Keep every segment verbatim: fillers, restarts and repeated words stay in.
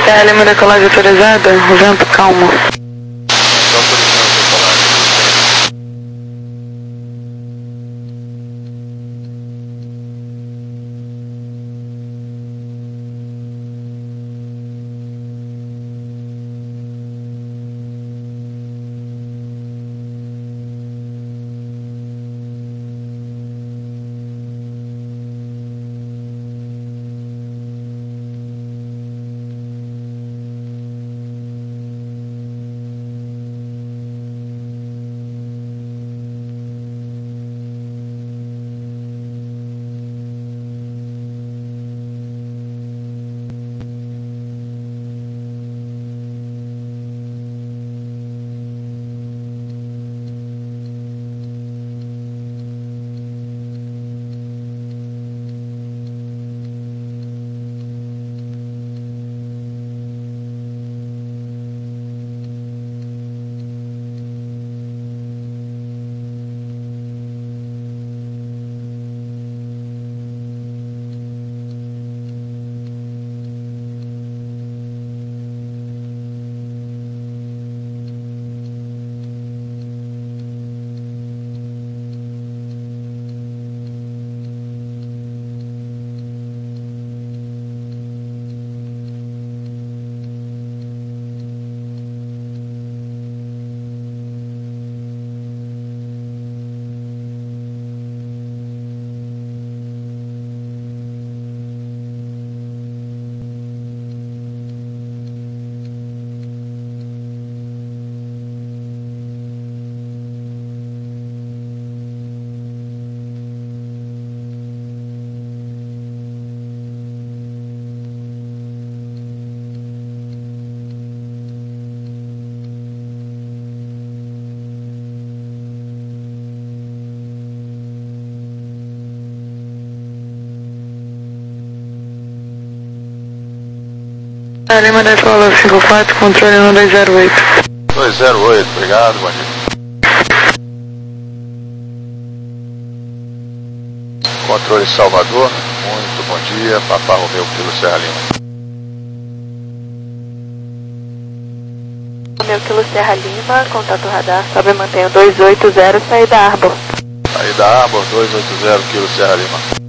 É, lembra da colagem autorizada? O vento calmo. É, lembra da escola cinco quatro, controle um dois zero oito. dois zero oito, obrigado, bom dia. Controle Salvador, muito bom dia, Papá Romeu Kilo Serra Lima. Romeu Kilo Serra Lima, contato radar, sobe e mantém o dois oito zero, saída Arbor. Saída Arbor, dois oito zero, Kilo Serra Lima.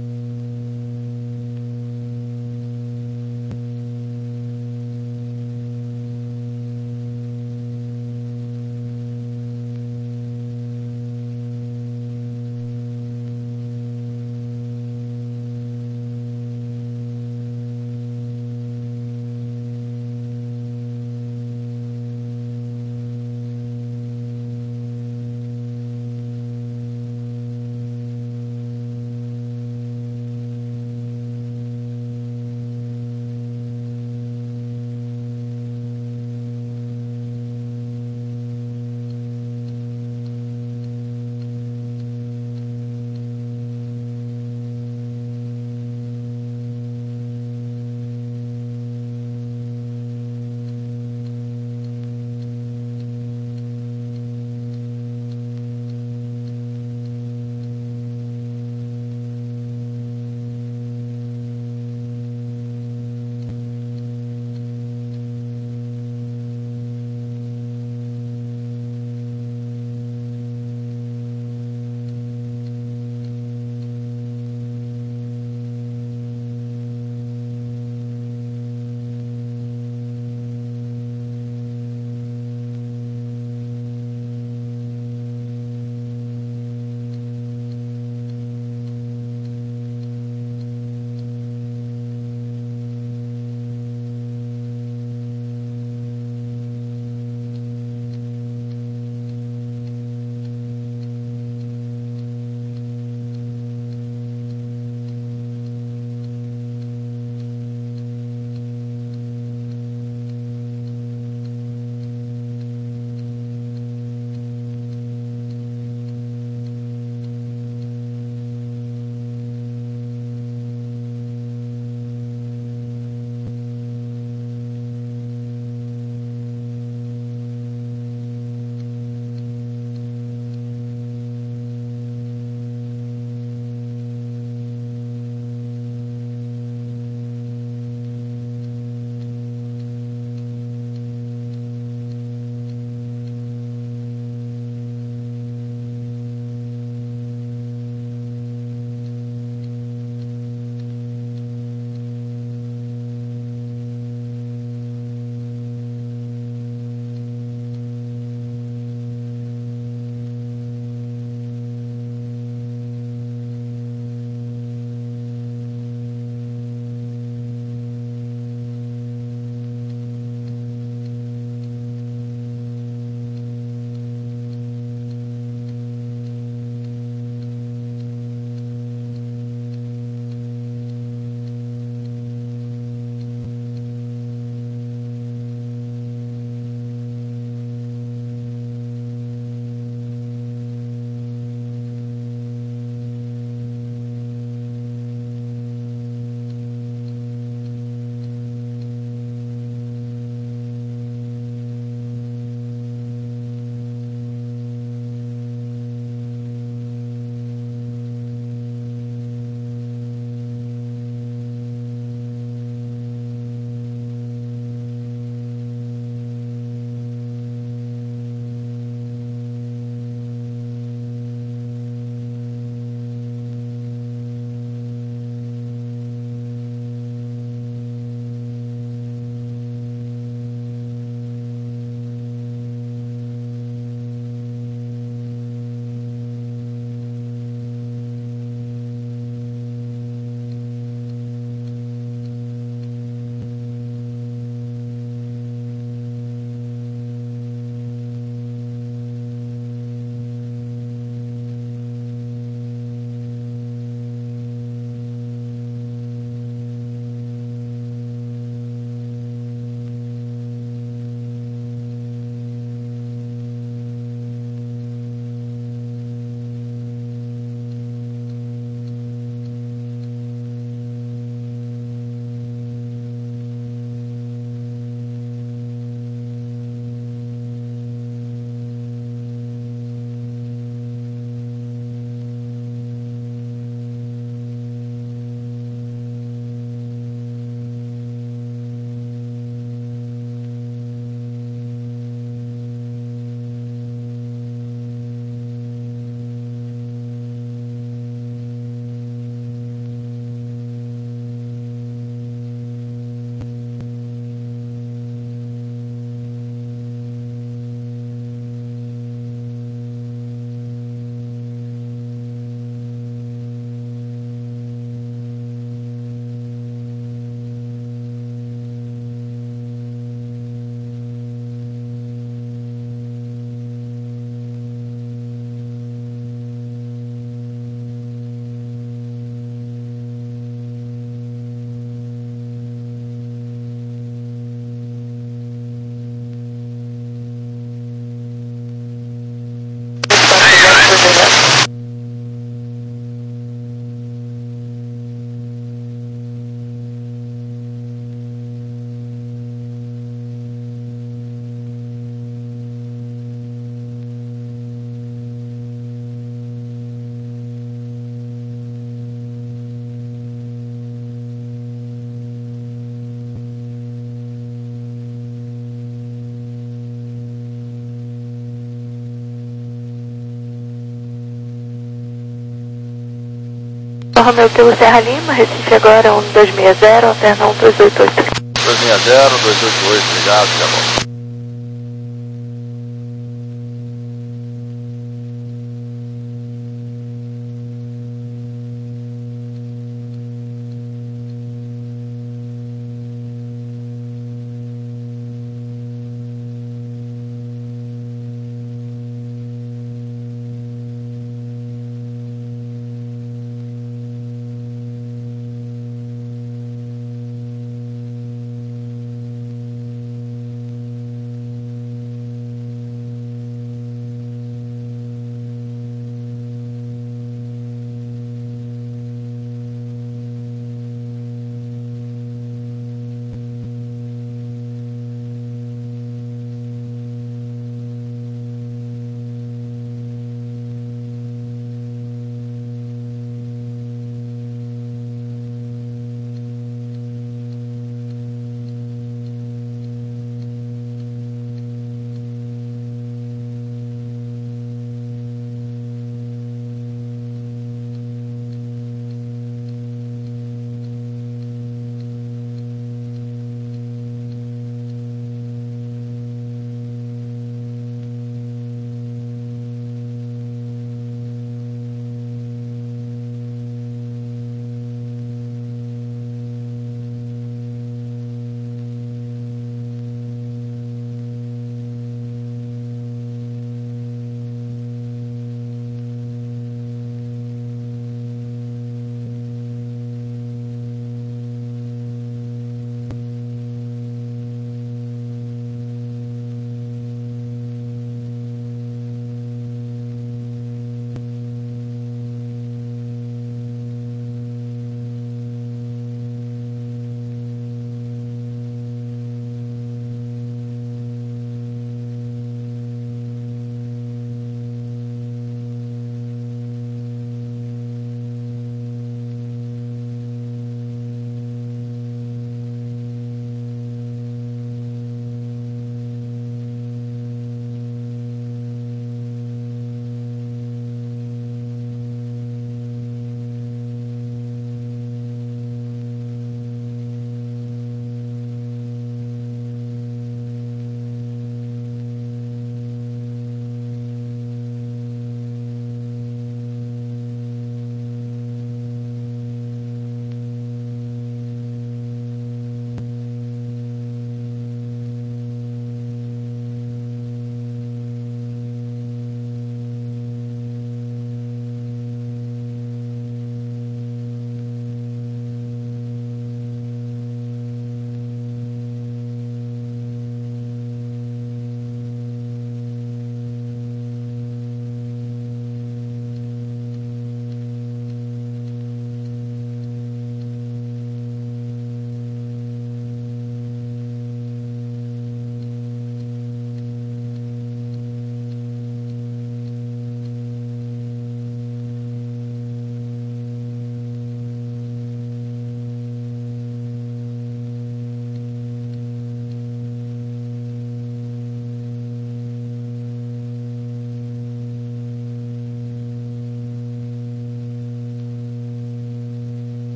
Papa Romeu pelo Serra Lima, Recife agora um dois seis zero, alterna um dois oito oito. dois seis zero, dois oito oito, obrigado, tá bom.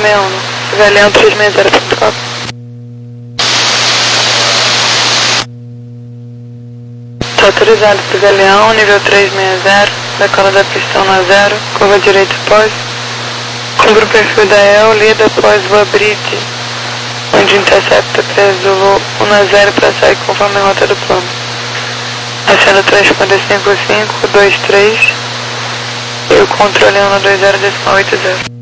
sessenta e um, Galeão três seis zero ponto quatro. Tá autorizado pro Galeão, nível três seis zero, decola da pistão na zero, curva direita pós, cumpre o perfil da E L, lida após voa bridge, onde intercepta três Zulu um na zero para sair conforme a rota do plano. Acendo transponder cinco cinco dois três e o controle um dois zero oito zero.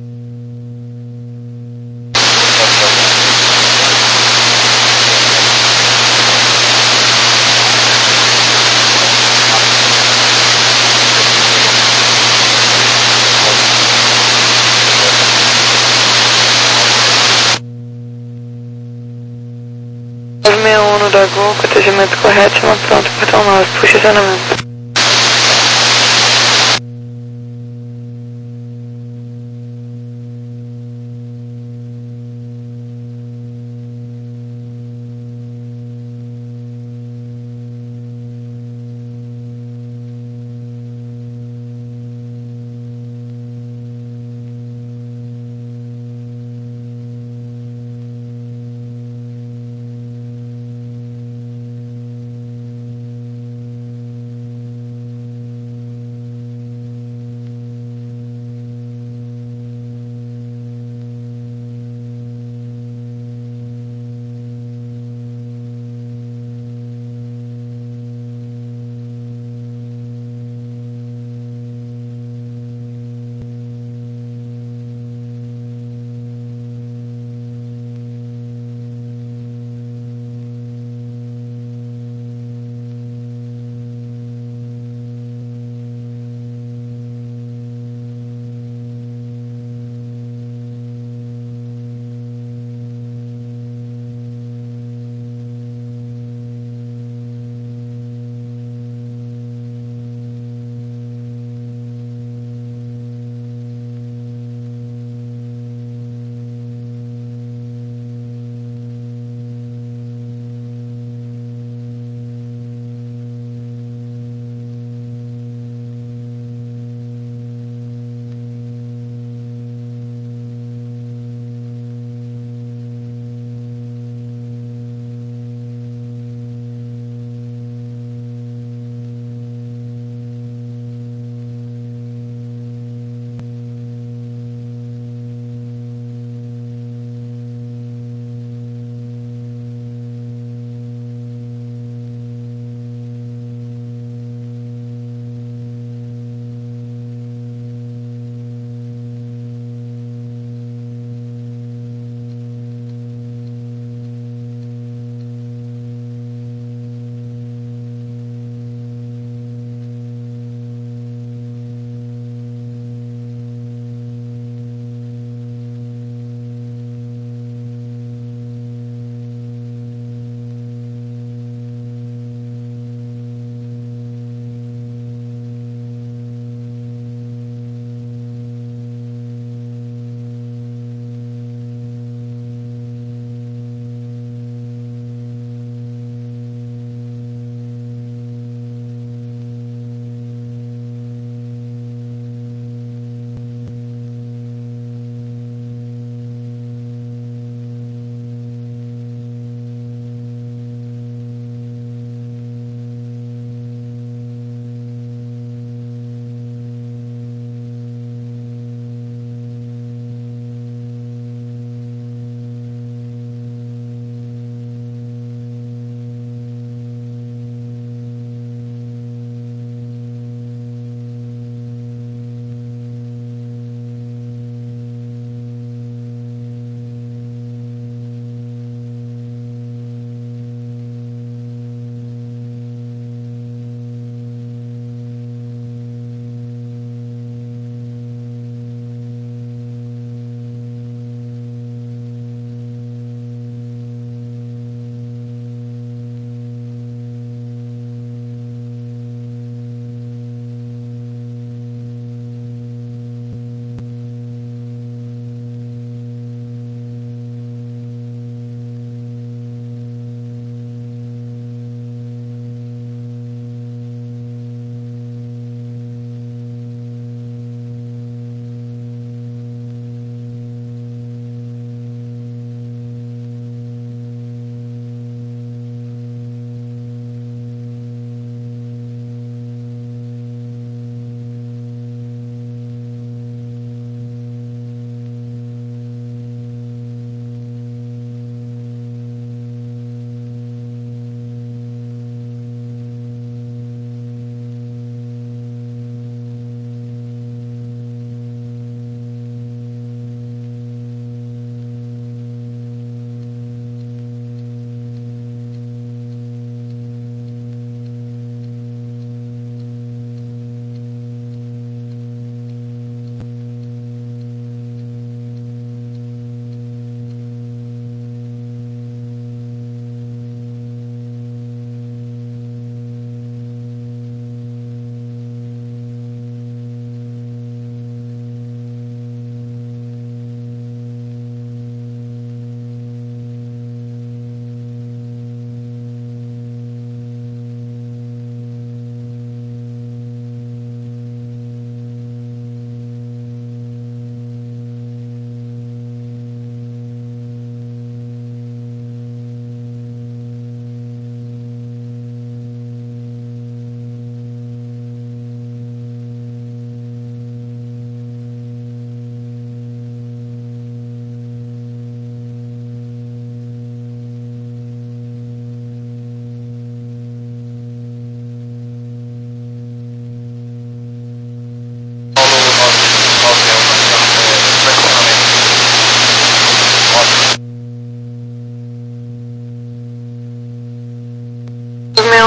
nove seis um no da Gol, protegimento correto, chama pronto, portão nove, puxa acionamento.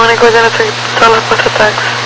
Sonic, coordenação de pistola, contra-ataques.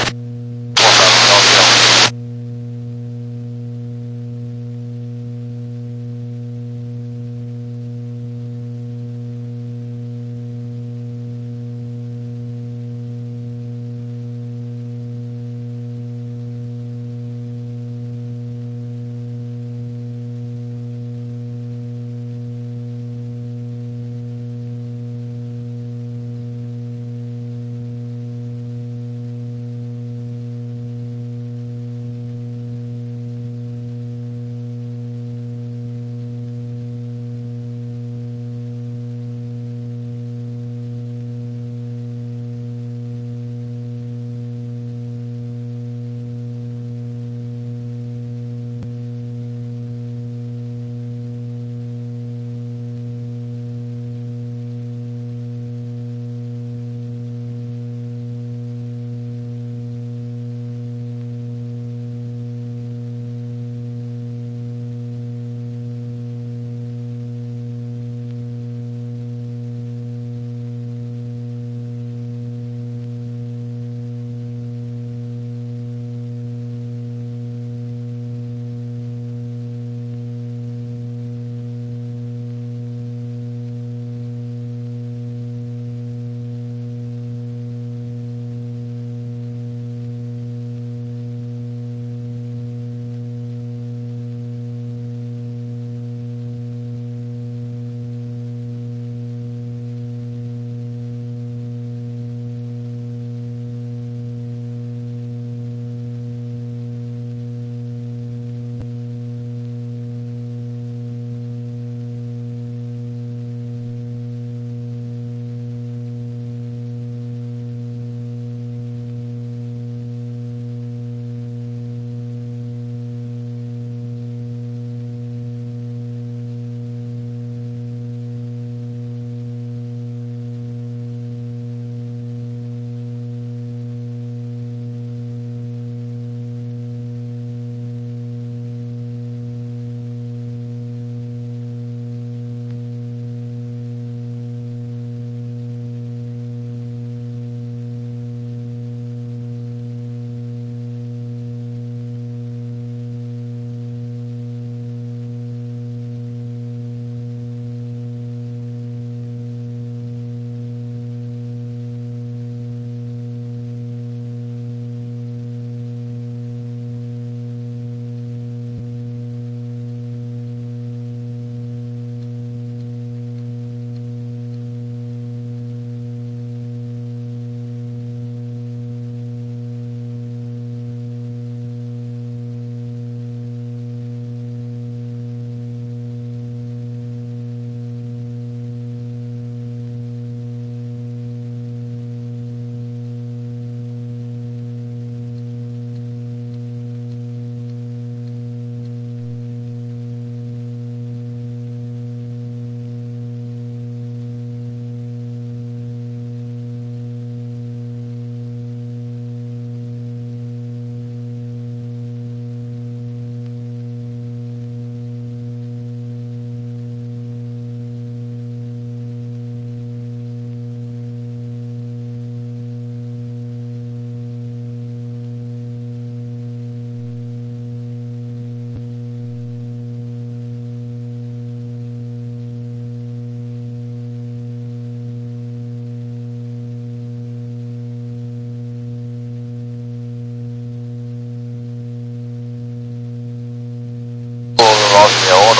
nove seis um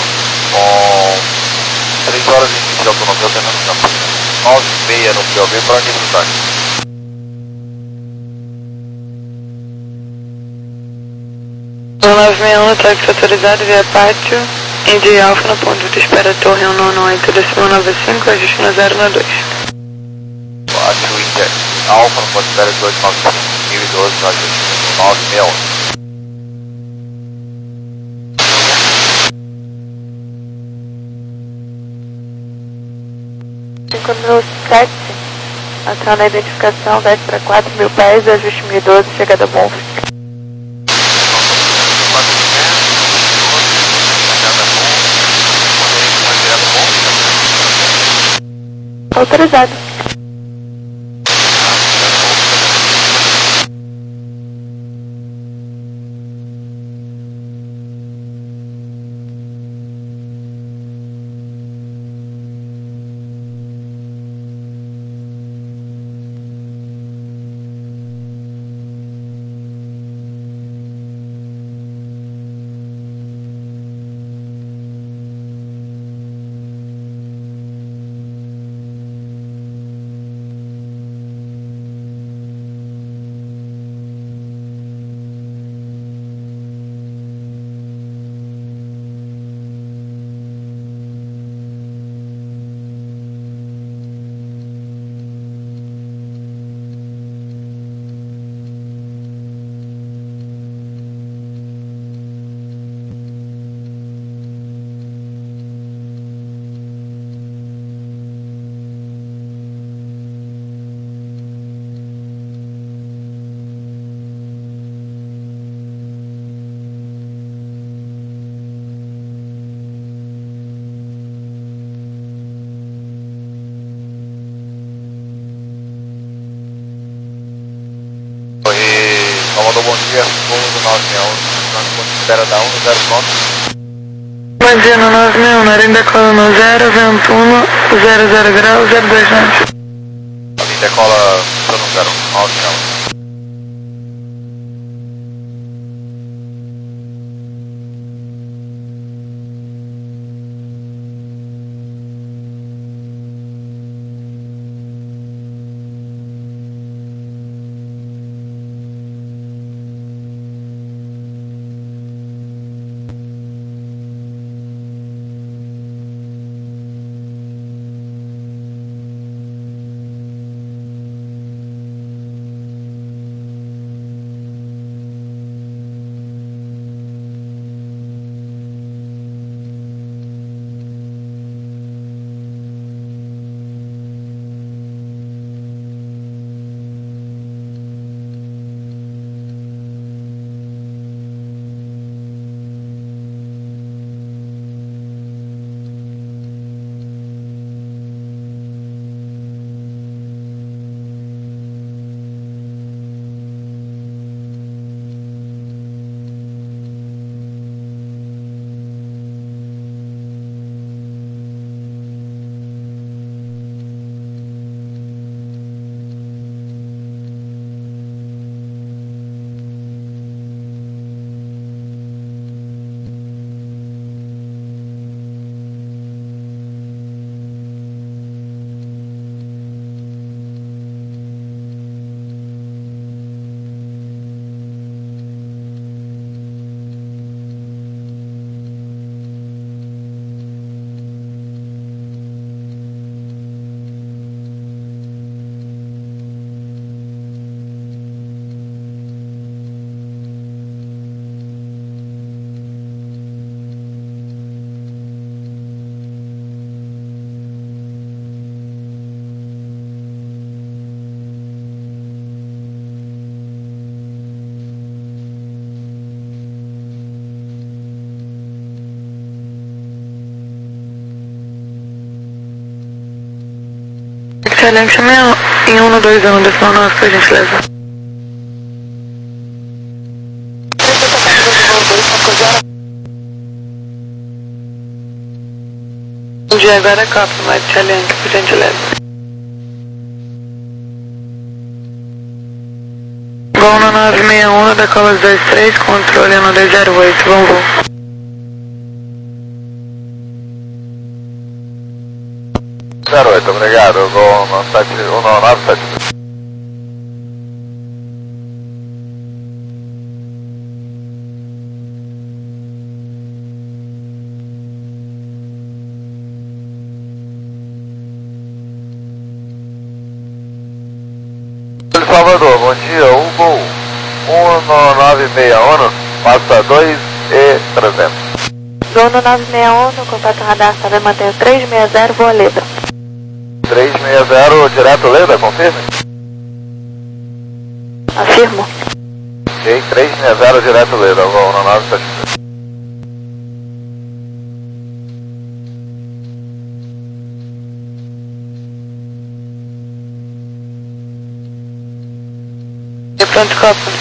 com três horas e vinte de autonomia alternando Campinas. nove e meia no P O B para nível do táxi. nove seis um, táxi autorizado via pátio, Indy Alfa no ponto de espera Torre um nove oito, décimo nove cinco, ajuste no zero no dois. Pátio Indy Alfa no ponto de espera dois nove cinco, mil e doze, ajuste no nove seis um. cinco mil sete, aciona a identificação, desce para quatro mil pés, ajuste mil e doze, chegada bom. Autorizado. Salvador, bom dia, voo do nove seis um, transporte de espera da um zero ponto. Bom dia, no nove seis um, Narim decola no zero, vento um, zero zero grau, zero dois nove. Ali decola no zero, nove seis um. Excelente, chame em um no dois um, decimal nove, por gentileza. Bom dia, agora é Copa, mas excelente, por gentileza. Gol no nove seis um, decola dois três, controle no dois zero oito, bom voo. zero oito, obrigado, vou no sete um nove sete. Salvador, bom dia, Hugo um no nove seis um, passa dois e trezentos. Gol no nove seis um, no contato radar, sabe, mantenha três seis zero, boa Leda. três seis zero, direto Leda, confirme? Afirmo. Ok, três seis zero, direto Leda, vou no nove sete. Pronto, Copa.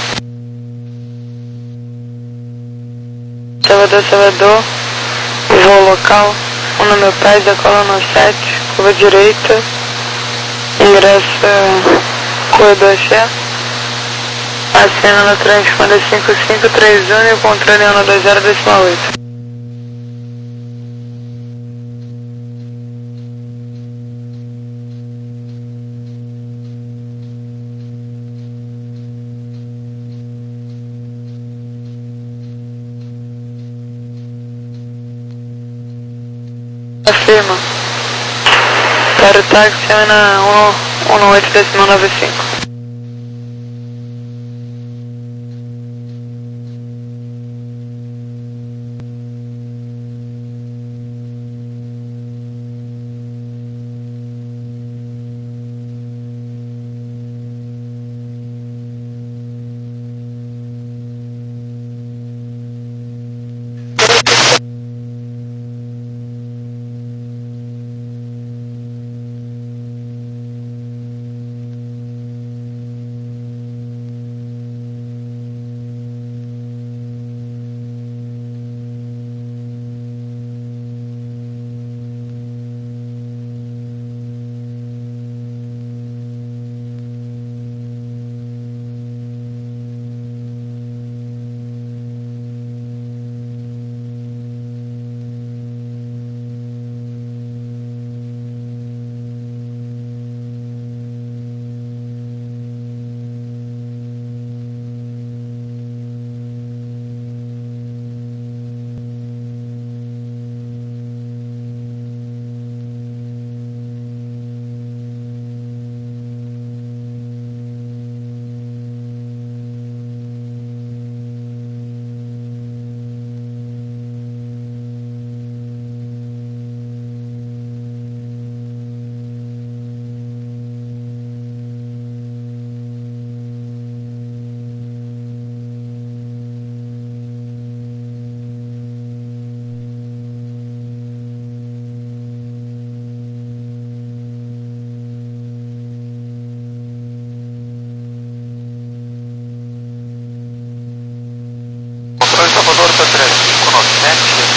Salvador, Salvador, voo local, um no meu pé, decola no sete, curva direita, ingressa corredor cheio, acena no transponder cinco cinco três um e o controle um no dois zero decimal oito. Afirma. Para o táxi na um no oito decimal nove cinco.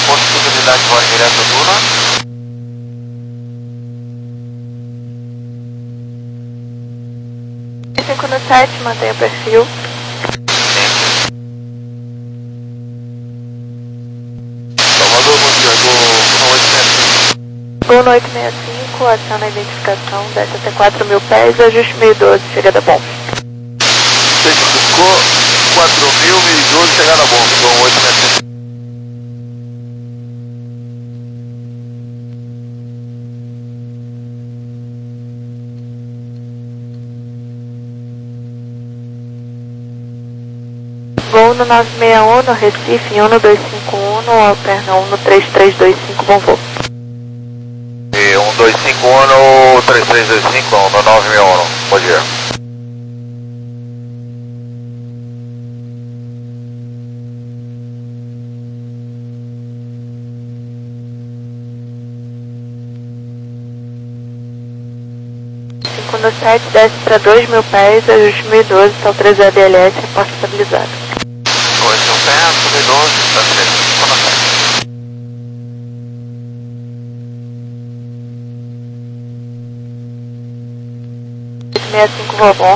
possibilidade de voar direto à Duna. cinco no sete, mantenha o perfil. Salvador, bom dia, Gol oito seis cinco. Gol no oito seis cinco, aciona a identificação, desce até quatro mil pés, ajuste mil e doze, chegada bom. Certificou quatro mil, mil e doze, chegada bom, Gol oito seis cinco. Voo no nove seis um, no Recife, um no dois cinco um, no Alterna um no três três dois cinco, bom voo. E um dois cinco um no três três dois cinco, no nove seis um, bom dia. cinco no sete, desce para dois mil pés, ajuste mil e doze, sal três A D L S, reporte estabilizado. dois mil pés, mil e doze, está certo, cinco no sete. oito seis cinco, voa bom.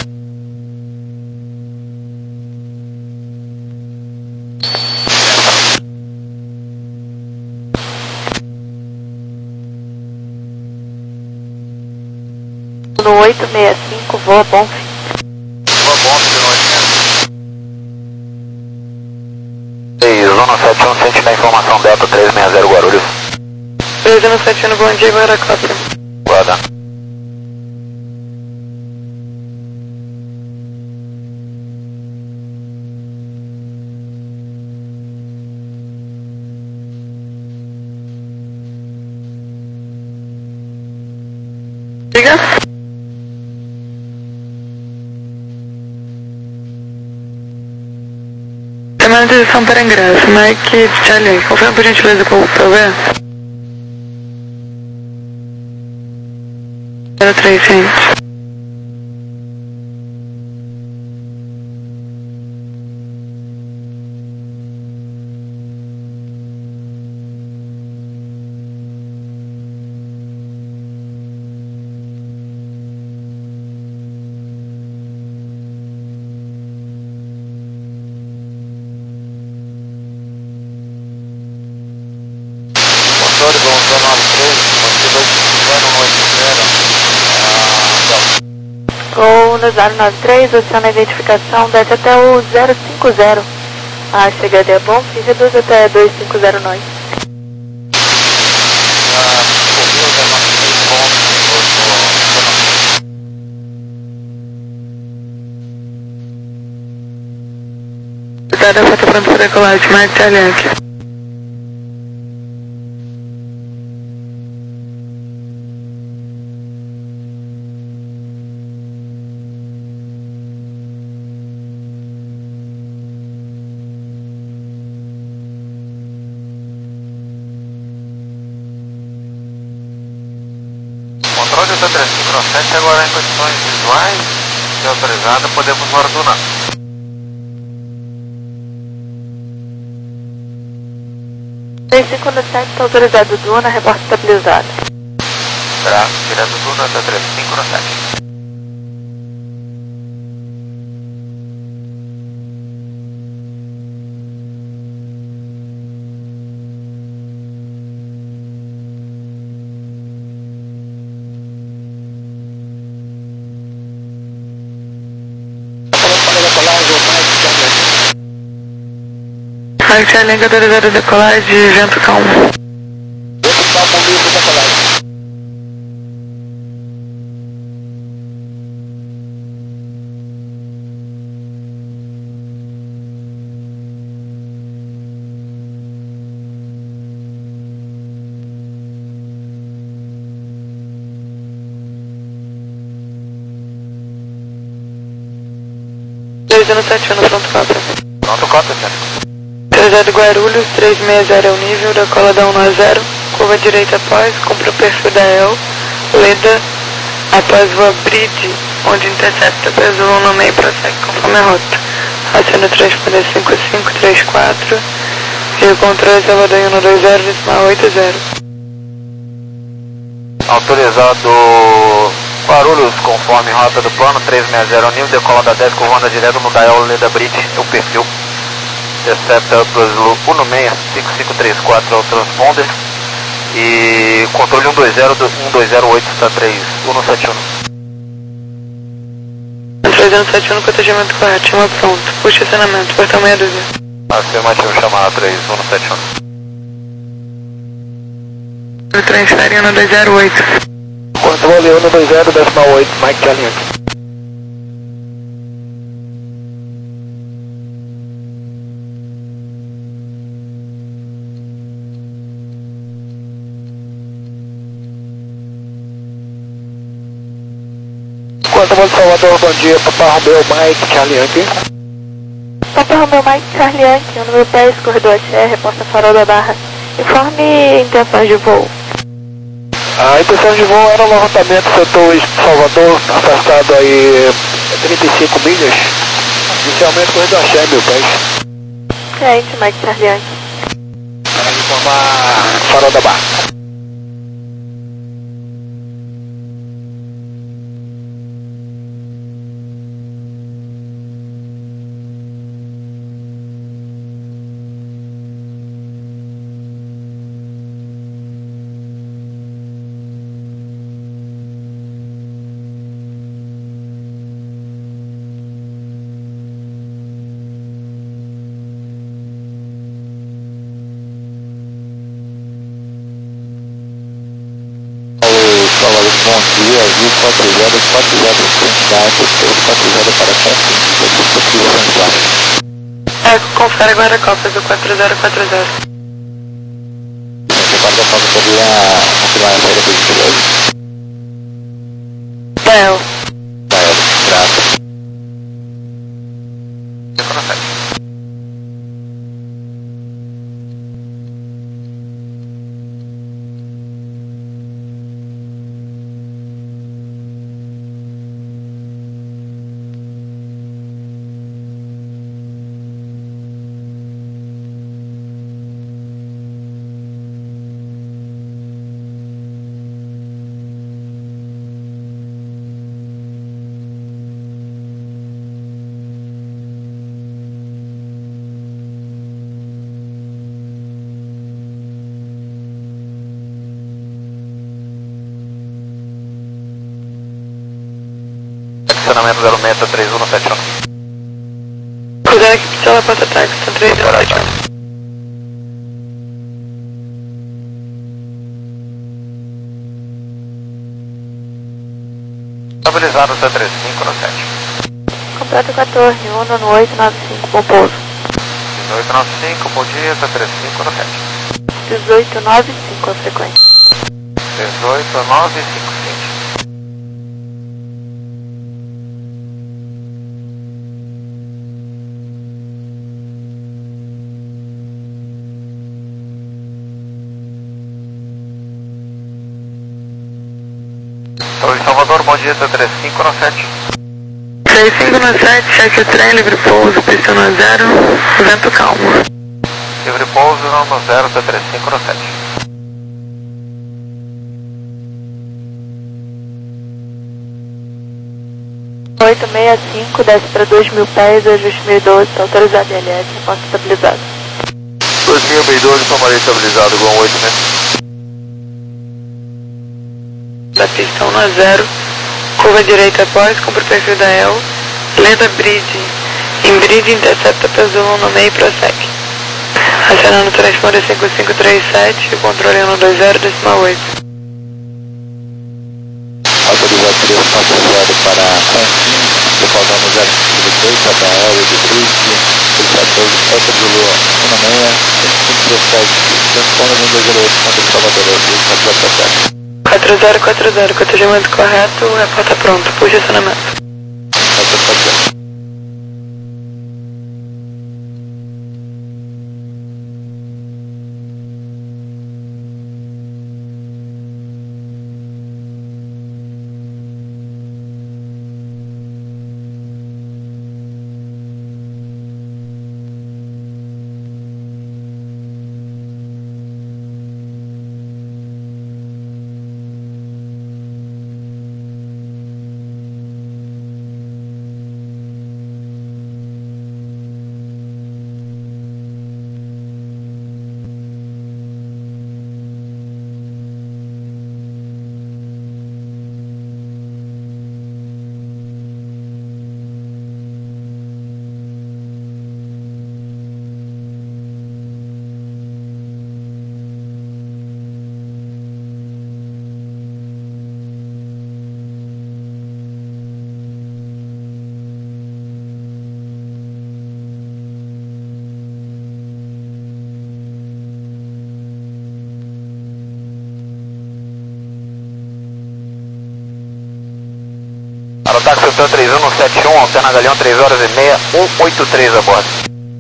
No oito seis cinco, voa bom. Voa bom, de noite, né? E Zona sete um, sente na informação Delta três seis zero Guarulhos. Zona sete um, bom dia, agora cópia. Guarda. Diga. Semana de edição para ingresso, Mike Charlie, confirma por gentileza com o prover. zero três cento. Controle, vamos para nove três, você dois cinco zero, um oito zero. Gol no zero nove três, aciona a identificação, desce até o zero cinco zero. A chegada é bom, e reduz até dois cinco zero nove. Cuidado, foto pronto para decolagem, Mike Charlie aqui. Controle da três cinco sete, agora em condições visuais, se autorizado, podemos voar Duna. três cinco no sete, está autorizado Duna, reporte estabilizado. Traço, direto Duna da três cinco no sete. Mike Charlie, autorizado decolagem, vento calmo. Vento calmo, livre decolagem. Zona sete um, pronto cópia. Pronto, cópia, certo. Trajeto Guarulhos, três seis zero é o nível, decola da um a zero, curva direita após, cumpre o perfil da E L, Leda, após voa bridge, onde intercepta Peso no meio e prossegue conforme a rota. Aciona três cinco cinco três quatro, E o controle Salvador um dois zero, decimal oito zero. Autorizado Guarulhos, conforme rota do plano, três seis zero Nil, decola da dez, curvando direto no dial Leda Bridge, no perfil. Intercepta Plus um seis cinco cinco três quatro ao transponder. E controle um dois zero, um dois zero oito, está três um sete um. três um sete um, protegimento correto, chama pronto. Puxa acionamento, portão meia dúzia. Afirmativo, chamar três um sete um. Transfere um dois zero oito. Controle um dois zero, decimal oito, Mike Charlie Yankee. Quanto Voo Salvador, bom dia, Papa Romeo Mike Charlie Yankee. Papa Romeo Mike Charlie Yankee, número dez, corredor H R, reposta Farol da Barra. Informe intenções de voo. A intenção de voo era o levantamento setor Salvador, afastado aí trinta e cinco milhas. Inicialmente corredor H R, mil pés. Cliente Mike Charlie Yankee. Para informar Farol da Barra. Bom dia, Azul quatro zero quatro zero frente seis quatro zero para Campos, É, confere guarda-costas do quatro zero quatro zero. Você guarda-costas poderia confirmar a saída positiva hoje? Bel. Bel, graças. Estacionamento zero meta três um sete um. Cuidado aqui, pistola, porta táxi, três um sete um. Estabilizado T três cinco no sete. Completo quatorze, um no oito nove cinco, bom pouso. dezoito nove cinco, bom dia, T três cinco no sete. dezoito nove cinco a frequência. dezoito nove cinco sete. Oi, Salvador, bom dia, T três cinco no sete. três cinco no sete, cheque o trem, livre pouso, pista no zero, vento calmo. Livre pouso no zero, T três cinco no sete. oito seis cinco, desce para dois mil pés, ajuste mil e doze, autorizado L S, reposta estabilizado. dois mil e doze, tomarei estabilizado, igual oito metros. Da pista um a zero, curva direita após, cumpre o perfil da E L, Leda Bridge, em Bridge intercepta Pezula no meio e prossegue. Acionando o transponder cinco cinco três sete, controle um dois zero, decimal oito. Autorizado três quatro zero para Campos, decolando zero cinco três, H L de Bridge, intercepta Pezula um seis, cinco cinco três sete, transponder um dois zero oito, contra o Salvador, quatro zero quatro zero. quatro zero quatro zero, protegimento correto, reporta pronto, puxa acionamento. quatro zero quatro zero. Aerotáxi Hotel três um sete um, alterna Galeão três horas e meia, um oito três a bordo.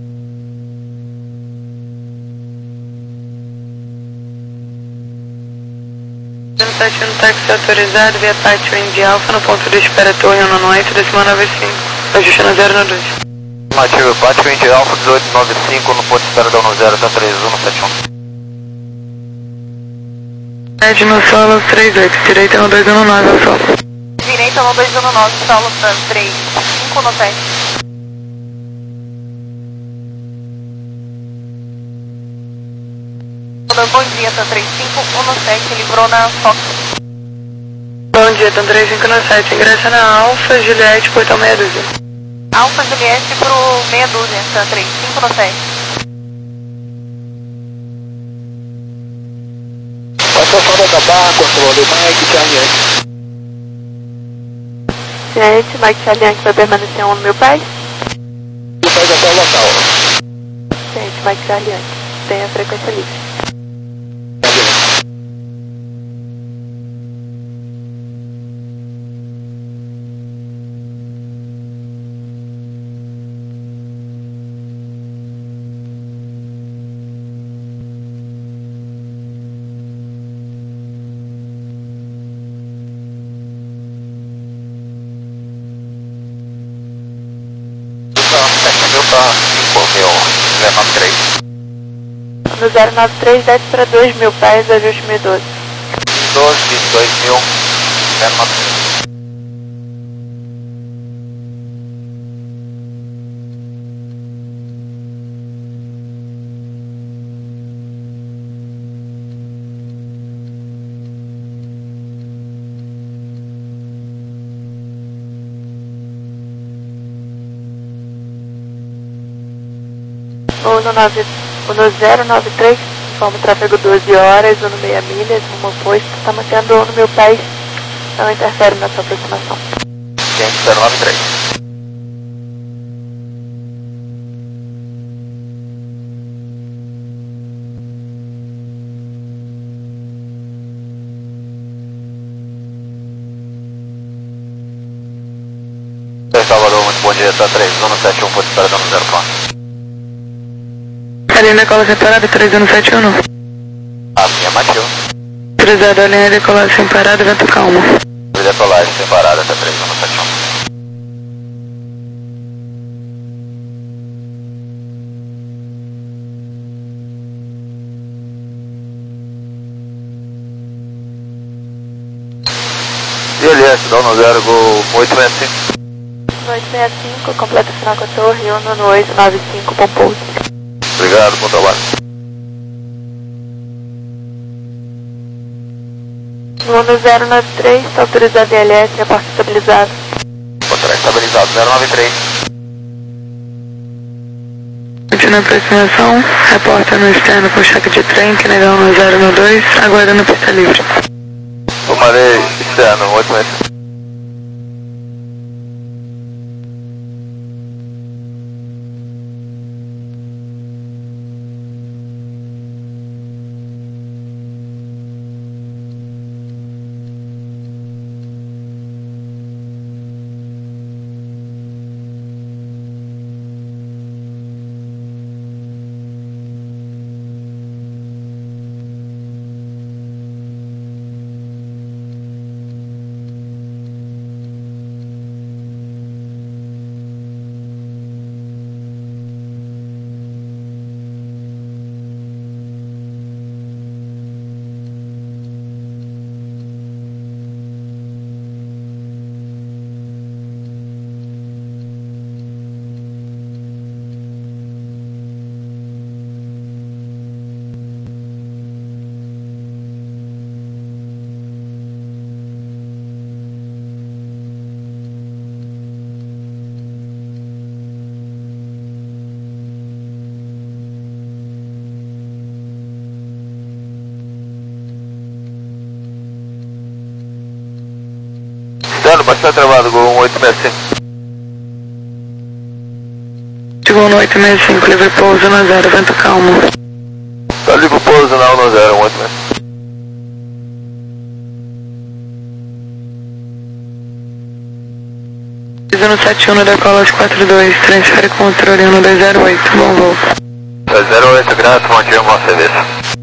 sete um, táxi autorizado, via Pátio Indy Alpha, no ponto de espera Torre um nove oito, décima nove cinco, ajuste na zero dois. Afirmativo, Pátio Indy Alpha dezoito nove cinco, no ponto de espera da um zero, tá três um sete um. Ed no solo três oito, direita no dois um nove ao solo. Direita no dois um nove, solo três cinco no sete. Bom dia, tá três cinco um no sete, livrou na Fox. Bom dia, tá três cinco no sete, ingressa na Alfa Juliette, portão meia dúzia. Alfa Juliette pro meia dúzia, tá três cinco no sete. Passou só da acabar, controle, Mike Charlie. Gente, Mike Charlie vai permanecer um no meu pai? Tu faz até o local. Gente, Mike Charlie, tem a frequência livre. No zero nove três, desce para dois mil pés, ajuste mil e doze. doze, dois mil, zero nove três. Ou no, nove, no zero nove três, informa tráfego doze horas, ou no meia milhas, rumo oposto, está mantendo ou no meu país, não interfere na sua aproximação. Gente, zero nove três. Salvador, muito bom dia, tá três um sete um, pode esperar dando zero quatro. A linha decola separada, três um sete um. A minha matiu. Autorizado, a linha decolar sem parada, vento calmo. Decolagem sem parada, tá três um sete um. E L S, dá um zero, gol oito seis cinco. oito seis cinco, completa final com a torre, um no oito nove cinco, bom pouso. Obrigado, bom trabalho. um no zero nove três, está autorizado L S, reporte estabilizado. Contrato estabilizado, zero nove três. Continua a aproximação, reporta no externo com cheque de trem, que negão no zero no dois, aguardando pista livre. Tomarei externo, oito seis cinco. Externo, bastante travado, gol um oito seis cinco. Chegou no oito seis cinco, livre pouso na zero, vento calmo. Tá livre pouso na um zero, um oito seis cinco. no sete um, decola às quatro dois, transfere controle no dois zero oito, bom voo. dois zero oito, grato, bom dia, bom serviço.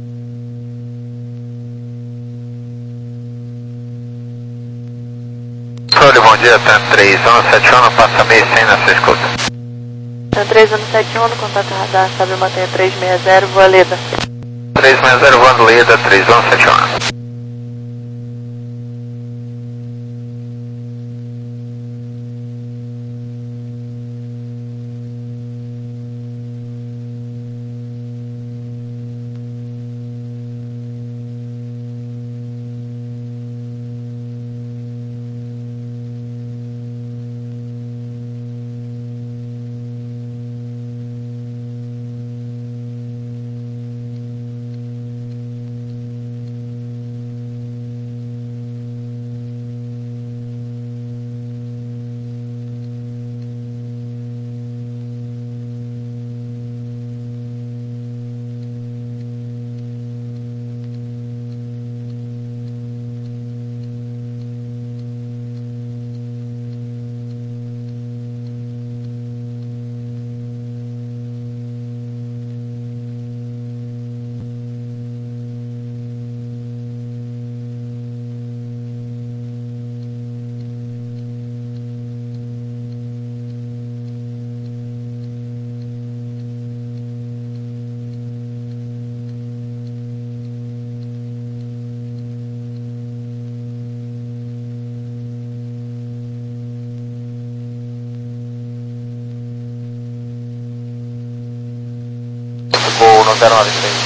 Controle, bom dia, T três um sete um, passa meio cem na sua escuta. T três um sete um, contato radar, sabe, mantenha três seis zero, voa Leda. três seis zero, voando Leda, três um sete um. Voo no zero nove três.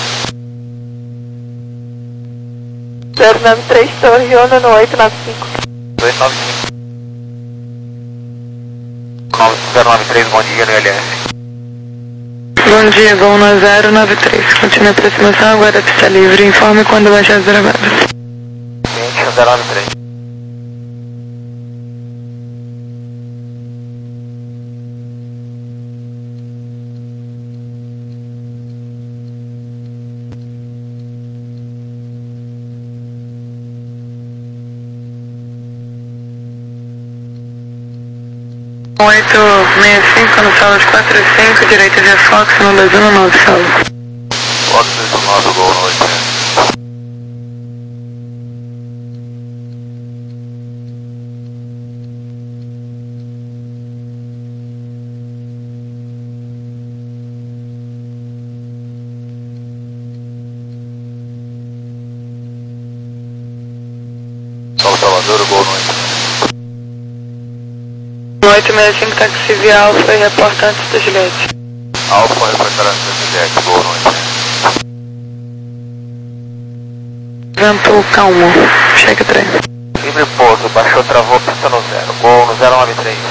zero nove três, Torre Ono no oito nove cinco. dois nove cinco. zero nove três, bom dia no L S. Bom dia, voo no zero nove três, continue a aproximação, aguarda a pista livre, informe quando baixar as gravadas. Cliente zero nove três. oito seis cinco no solo quatro cinco, direita via Fox no dois um nove solo. Fox dois um nove, gol no oito. Solo Salvador, gol no oito. oito seis cinco, táxi via Alfa e reporta antes do Juliette. Alfa, reportar antes do Juliette, gol no oito. Vento calmo, chega trem. Livre pouso, baixou, travou, pista no zero, gol no zero nove três.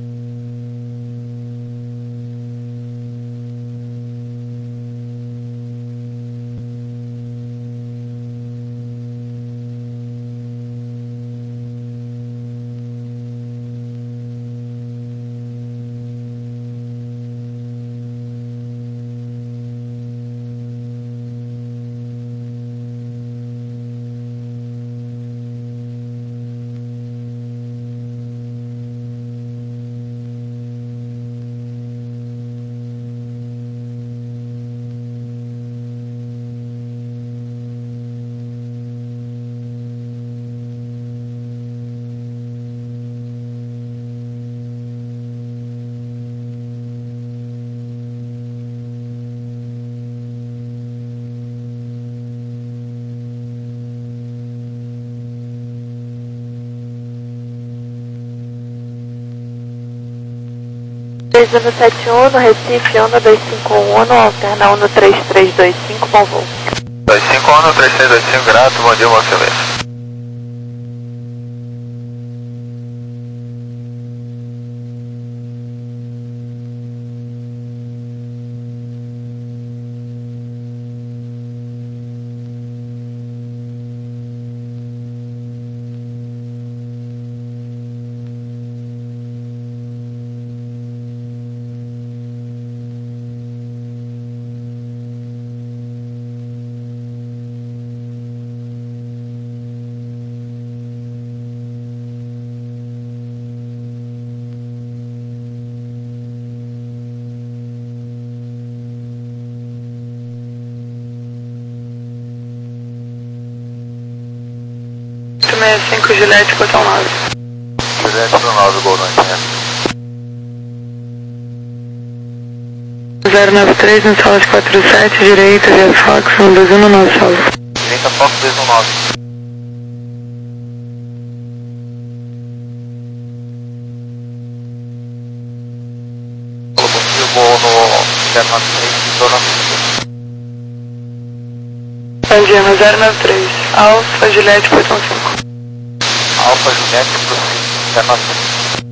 três um sete um, no Recife, Ono dois cinco um, no alterna Ono três três dois cinco, bom voo. dois cinco um, três três dois cinco, grato, bom dia, bom serviço. sessenta e cinco, Juliette, botão nove. Juliette pro nove, Gol noite. zero nove três, no sala de quatro sete, direita, via Fox, um dois um no nove, salve. Direita, Fox dois um nove. Gol no zero nove três, zona Andiano zero nove três, Alfa, Juliette, botão cinco. Alfa, Juliette pro cinco, zero nove três.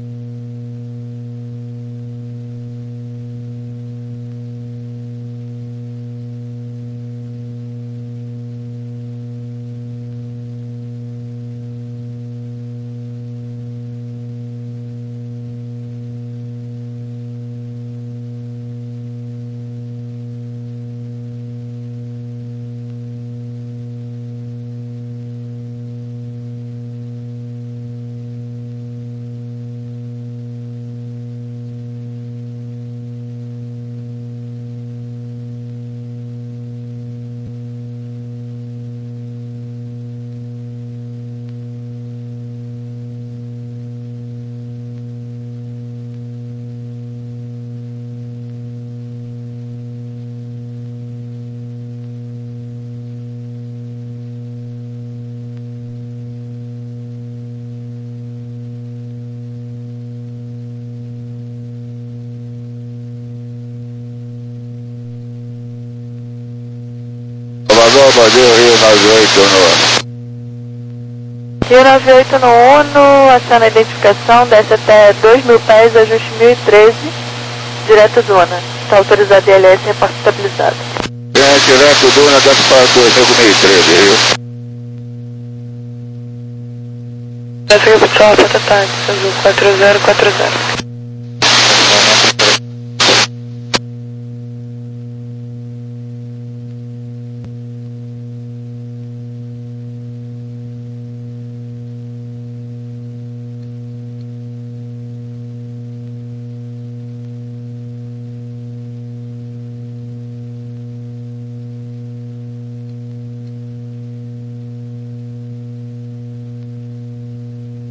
Salvador, Brasil, Rio nove oito no Rio nove oito no Uno, aciona a identificação, desce até dois mil pés, ajuste mil e treze, direto Duna. Está autorizado I L S, repórte estabilizado. Vem direto Duna, desce para dois mil e treze, Rio. Essa aqui é o pessoal, Alfa Tati, azul quatro zero quatro zero.